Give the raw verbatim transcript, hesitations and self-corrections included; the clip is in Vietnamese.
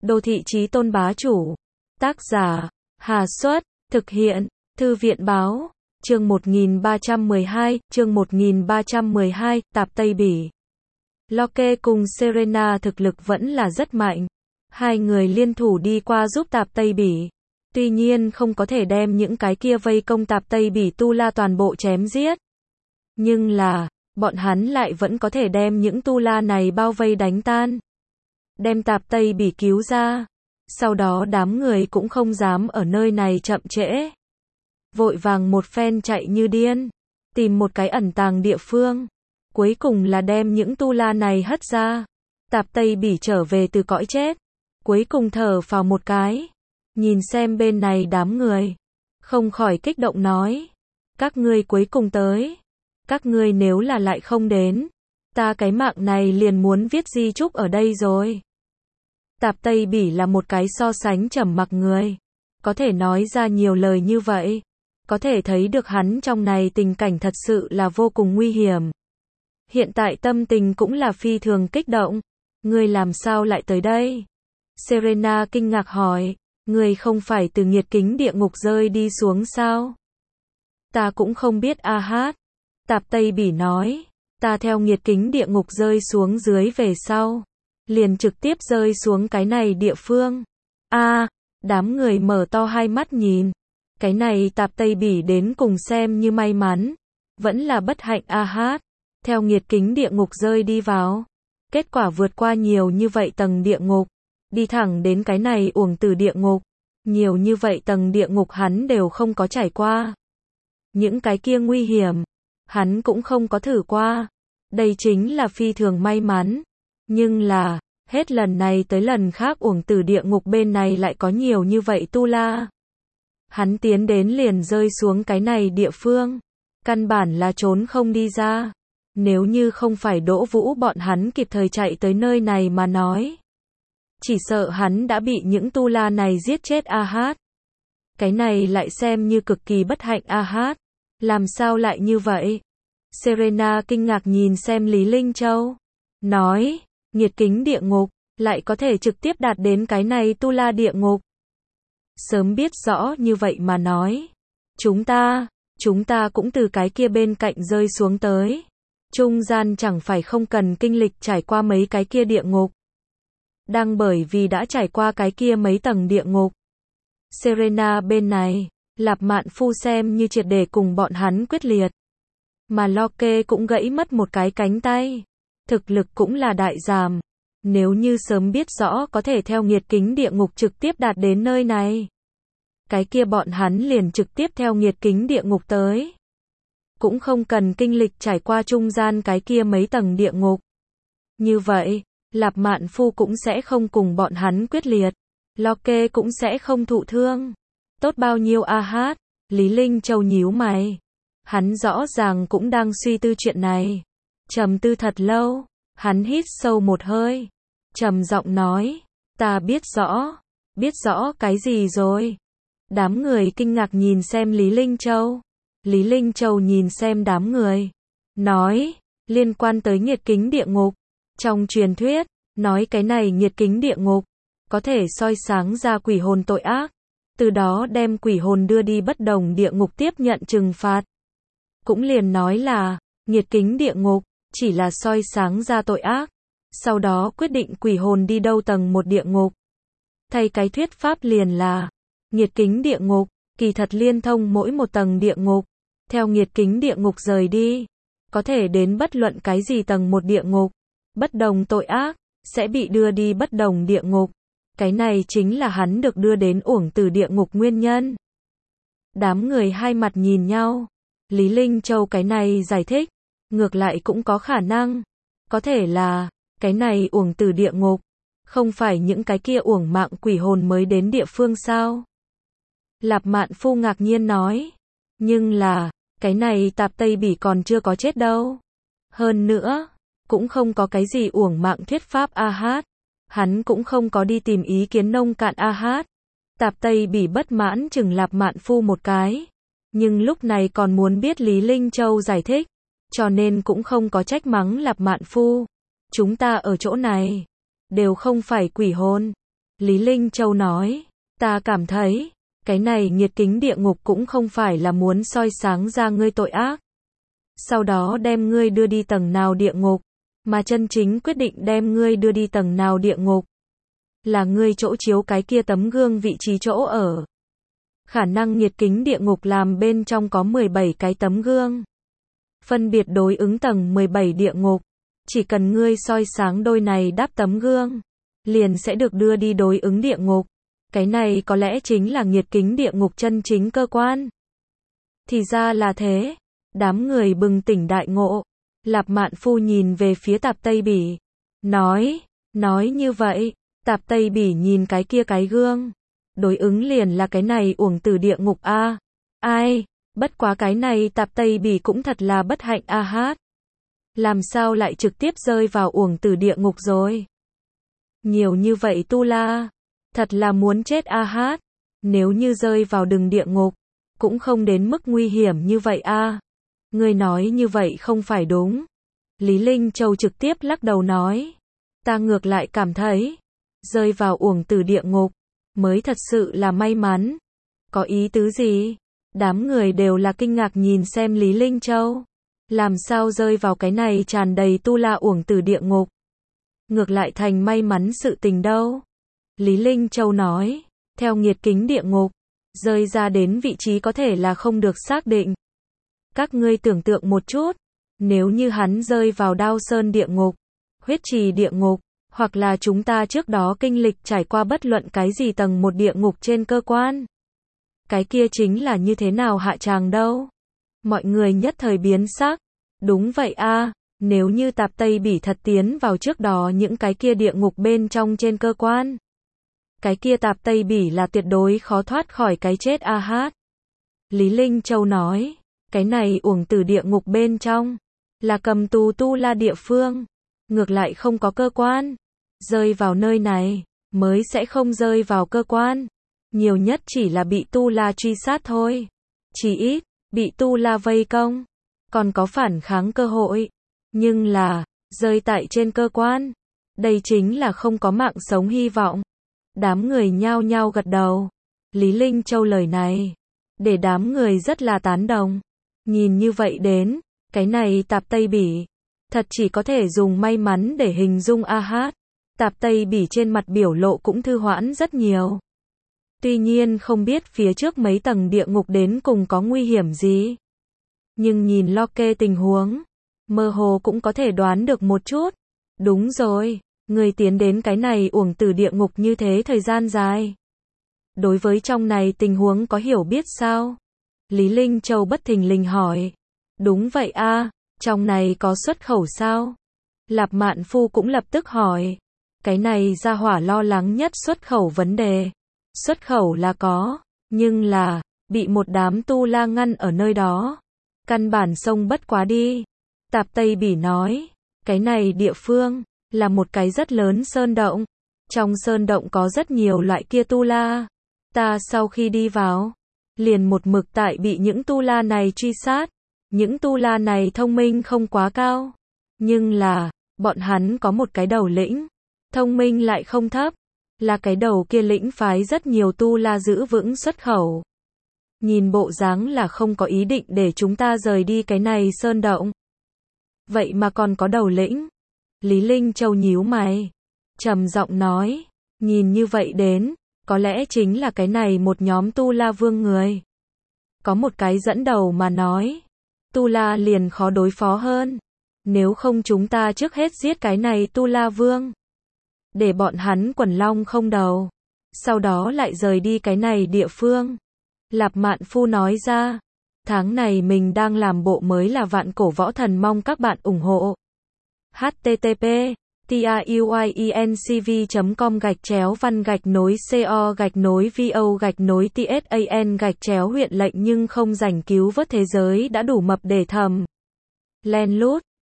Đô thị chí tôn bá chủ. Tác giả, Hà Xuất, thực hiện, Thư viện báo, chương một nghìn ba trăm mười hai, chương một nghìn ba trăm mười hai, Tạp Tây Bỉ. Locke cùng Serena thực lực vẫn là rất mạnh. Hai người liên thủ đi qua giúp Tạp Tây Bỉ. Tuy nhiên không có thể đem những cái kia vây công Tạp Tây Bỉ tu la toàn bộ chém giết. Nhưng là, bọn hắn lại vẫn có thể đem những tu la này bao vây đánh tan. Đem Tạp Tây Bỉ cứu ra. Sau đó đám người cũng không dám ở nơi này chậm trễ. Vội vàng một phen chạy như điên. Tìm một cái ẩn tàng địa phương. Cuối cùng là đem những tu la này hất ra. Tạp Tây Bỉ trở về từ cõi chết. Cuối cùng thở phào một cái. Nhìn xem bên này đám người. Không khỏi kích động nói. Các ngươi cuối cùng tới. Các ngươi nếu là lại không đến. Ta cái mạng này liền muốn viết di chúc ở đây rồi. Tạp Tây Bỉ là một cái so sánh trầm mặc người. Có thể nói ra nhiều lời như vậy. Có thể thấy được hắn trong này tình cảnh thật sự là vô cùng nguy hiểm. Hiện tại tâm tình cũng là phi thường kích động. Ngươi làm sao lại tới đây? Serena kinh ngạc hỏi. Ngươi không phải từ nghiệt kính địa ngục rơi đi xuống sao? Ta cũng không biết a hát. Tạp Tây Bỉ nói. Ta theo nghiệt kính địa ngục rơi xuống dưới về sau. Liền trực tiếp rơi xuống cái này địa phương. A, đám người mở to hai mắt nhìn. Cái này Tạp Tây Bỉ đến cùng xem như may mắn. Vẫn là bất hạnh a hát. Theo nghiệt kính địa ngục rơi đi vào. Kết quả vượt qua nhiều như vậy tầng địa ngục. Đi thẳng đến cái này uổng tử địa ngục. Nhiều như vậy tầng địa ngục hắn đều không có trải qua. Những cái kia nguy hiểm. Hắn cũng không có thử qua. Đây chính là phi thường may mắn. Nhưng là, hết lần này tới lần khác uổng tử địa ngục bên này lại có nhiều như vậy tu la. Hắn tiến đến liền rơi xuống cái này địa phương. Căn bản là trốn không đi ra. Nếu như không phải Đỗ Vũ bọn hắn kịp thời chạy tới nơi này mà nói. Chỉ sợ hắn đã bị những tu la này giết chết a hát. Cái này lại xem như cực kỳ bất hạnh a hát. Làm sao lại như vậy? Serena kinh ngạc nhìn xem Lý Linh Châu. Nói, nghiệt kính địa ngục, lại có thể trực tiếp đạt đến cái này tu la địa ngục. Sớm biết rõ như vậy mà nói. Chúng ta, chúng ta cũng từ cái kia bên cạnh rơi xuống tới. Trung gian chẳng phải không cần kinh lịch trải qua mấy cái kia địa ngục. Đang bởi vì đã trải qua cái kia mấy tầng địa ngục. Serena bên này, Lạp Mạn Phu xem như triệt để cùng bọn hắn quyết liệt. Mà Locke cũng gãy mất một cái cánh tay. Thực lực cũng là đại giảm. Nếu như sớm biết rõ có thể theo nghiệt kính địa ngục trực tiếp đạt đến nơi này. Cái kia bọn hắn liền trực tiếp theo nghiệt kính địa ngục tới. Cũng không cần kinh lịch trải qua trung gian cái kia mấy tầng địa ngục. Như vậy, Lạp Mạn Phu cũng sẽ không cùng bọn hắn quyết liệt. Locke cũng sẽ không thụ thương. Tốt bao nhiêu a hát, Lý Linh Châu nhíu mày. Hắn rõ ràng cũng đang suy tư chuyện này. Trầm tư thật lâu, hắn hít sâu một hơi. Trầm giọng nói, ta biết rõ. Biết rõ cái gì rồi? Đám người kinh ngạc nhìn xem Lý Linh Châu. Lý Linh Châu nhìn xem đám người. Nói, liên quan tới nghiệt kính địa ngục. Trong truyền thuyết, nói cái này nghiệt kính địa ngục. Có thể soi sáng ra quỷ hồn tội ác. Từ đó đem quỷ hồn đưa đi bất đồng địa ngục tiếp nhận trừng phạt. Cũng liền nói là, nghiệt kính địa ngục, chỉ là soi sáng ra tội ác. Sau đó quyết định quỷ hồn đi đâu tầng một địa ngục. Thay cái thuyết pháp liền là, nghiệt kính địa ngục, kỳ thật liên thông mỗi một tầng địa ngục. Theo nghiệt kính địa ngục rời đi, có thể đến bất luận cái gì tầng một địa ngục. Bất đồng tội ác, sẽ bị đưa đi bất đồng địa ngục. Cái này chính là hắn được đưa đến uổng tử địa ngục nguyên nhân. Đám người hai mặt nhìn nhau. Lý Linh Châu cái này giải thích. Ngược lại cũng có khả năng. Có thể là, cái này uổng tử địa ngục. Không phải những cái kia uổng mạng quỷ hồn mới đến địa phương sao? Lạp Mạn Phu ngạc nhiên nói. Nhưng là, cái này Tạp Tây Bỉ còn chưa có chết đâu. Hơn nữa, cũng không có cái gì uổng mạng thuyết pháp a hát. Hắn cũng không có đi tìm ý kiến nông cạn a hát. Tạp Tây Bỉ bất mãn chừng Lạp Mạn Phu một cái. Nhưng lúc này còn muốn biết Lý Linh Châu giải thích. Cho nên cũng không có trách mắng Lạp Mạn Phu. Chúng ta ở chỗ này. Đều không phải quỷ hồn. Lý Linh Châu nói, ta cảm thấy, cái này nghiệt kính địa ngục cũng không phải là muốn soi sáng ra ngươi tội ác, sau đó đem ngươi đưa đi tầng nào địa ngục, mà chân chính quyết định đem ngươi đưa đi tầng nào địa ngục, là ngươi chỗ chiếu cái kia tấm gương vị trí chỗ ở. Khả năng nghiệt kính địa ngục làm bên trong có mười bảy cái tấm gương, phân biệt đối ứng tầng mười bảy địa ngục, chỉ cần ngươi soi sáng đôi này đáp tấm gương, liền sẽ được đưa đi đối ứng địa ngục. Cái này có lẽ chính là nghiệt kính địa ngục chân chính cơ quan. Thì ra là thế, đám người bừng tỉnh đại ngộ. Lạp Mạn Phu nhìn về phía Tạp Tây Bỉ, nói, nói như vậy, Tạp Tây Bỉ nhìn cái kia cái gương, đối ứng liền là cái này uổng tử địa ngục a. Ai, bất quá cái này Tạp Tây Bỉ cũng thật là bất hạnh a hát. Làm sao lại trực tiếp rơi vào uổng tử địa ngục rồi? Nhiều như vậy tu la, thật là muốn chết a hát. Nếu như rơi vào đường địa ngục, cũng không đến mức nguy hiểm như vậy a. Ngươi nói như vậy không phải đúng. Lý Linh Châu trực tiếp lắc đầu nói, ta ngược lại cảm thấy, rơi vào uổng tử địa ngục, mới thật sự là may mắn. Có ý tứ gì? Đám người đều là kinh ngạc nhìn xem Lý Linh Châu. Làm sao rơi vào cái này tràn đầy tu la uổng tử địa ngục? Ngược lại thành may mắn sự tình đâu? Lý Linh Châu nói, theo nghiệt kính địa ngục, rơi ra đến vị trí có thể là không được xác định. Các ngươi tưởng tượng một chút, nếu như hắn rơi vào Đao Sơn địa ngục, Huyết Trì địa ngục, hoặc là chúng ta trước đó kinh lịch trải qua bất luận cái gì tầng một địa ngục trên cơ quan. Cái kia chính là như thế nào hạ tràng đâu? Mọi người nhất thời biến sắc. Đúng vậy a, nếu như Tạp Tây Bỉ thật tiến vào trước đó những cái kia địa ngục bên trong trên cơ quan, cái kia Tạp Tây Bỉ là tuyệt đối khó thoát khỏi cái chết a hát. Lý Linh Châu nói, cái này uổng tử địa ngục bên trong, là cầm tù tu la địa phương, ngược lại không có cơ quan. Rơi vào nơi này, mới sẽ không rơi vào cơ quan. Nhiều nhất chỉ là bị tu la truy sát thôi. Chỉ ít, bị tu la vây công, còn có phản kháng cơ hội. Nhưng là, rơi tại trên cơ quan, đây chính là không có mạng sống hy vọng. Đám người nhao nhao gật đầu. Lý Linh Châu lời này, để đám người rất là tán đồng. Nhìn như vậy đến, cái này Tạp Tây Bỉ, thật chỉ có thể dùng may mắn để hình dung a hát. Tạp Tây Bỉ trên mặt biểu lộ cũng thư hoãn rất nhiều. Tuy nhiên không biết phía trước mấy tầng địa ngục đến cùng có nguy hiểm gì. Nhưng nhìn lo kê tình huống, mơ hồ cũng có thể đoán được một chút. Đúng rồi, người tiến đến cái này uổng tử địa ngục như thế thời gian dài. Đối với trong này tình huống có hiểu biết sao? Lý Linh Châu bất thình lình hỏi. Đúng vậy a, trong này có xuất khẩu sao? Lạp Mạn Phu cũng lập tức hỏi. Cái này gia hỏa lo lắng nhất xuất khẩu vấn đề. Xuất khẩu là có, nhưng là, bị một đám tu la ngăn ở nơi đó. Căn bản sông bất quá đi. Tạp Tây Bỉ nói, cái này địa phương, là một cái rất lớn sơn động. Trong sơn động có rất nhiều loại kia tu la. Ta sau khi đi vào, liền một mực tại bị những tu la này truy sát. Những tu la này thông minh không quá cao. Nhưng là, bọn hắn có một cái đầu lĩnh. Thông minh lại không thấp. Là cái đầu kia lĩnh phái rất nhiều tu la giữ vững xuất khẩu. Nhìn bộ dáng là không có ý định để chúng ta rời đi cái này sơn động. Vậy mà còn có đầu lĩnh. Lý Linh Châu nhíu mày, trầm giọng nói, nhìn như vậy đến, có lẽ chính là cái này một nhóm tu la vương người. Có một cái dẫn đầu mà nói, tu la liền khó đối phó hơn. Nếu không chúng ta trước hết giết cái này tu la vương. Để bọn hắn quần long không đầu. Sau đó lại rời đi cái này địa phương. Lạp Mạn Phu nói ra. Tháng này mình đang làm bộ mới là Vạn Cổ Võ Thần, mong các bạn ủng hộ. h t t p truyencv chấm com gạch chéo văn gạch nối co gạch nối vo gạch nối tsan gạch chéo huyện lệnh nhưng không rảnh cứu vớt thế giới đã đủ mập để thầm. Len lút.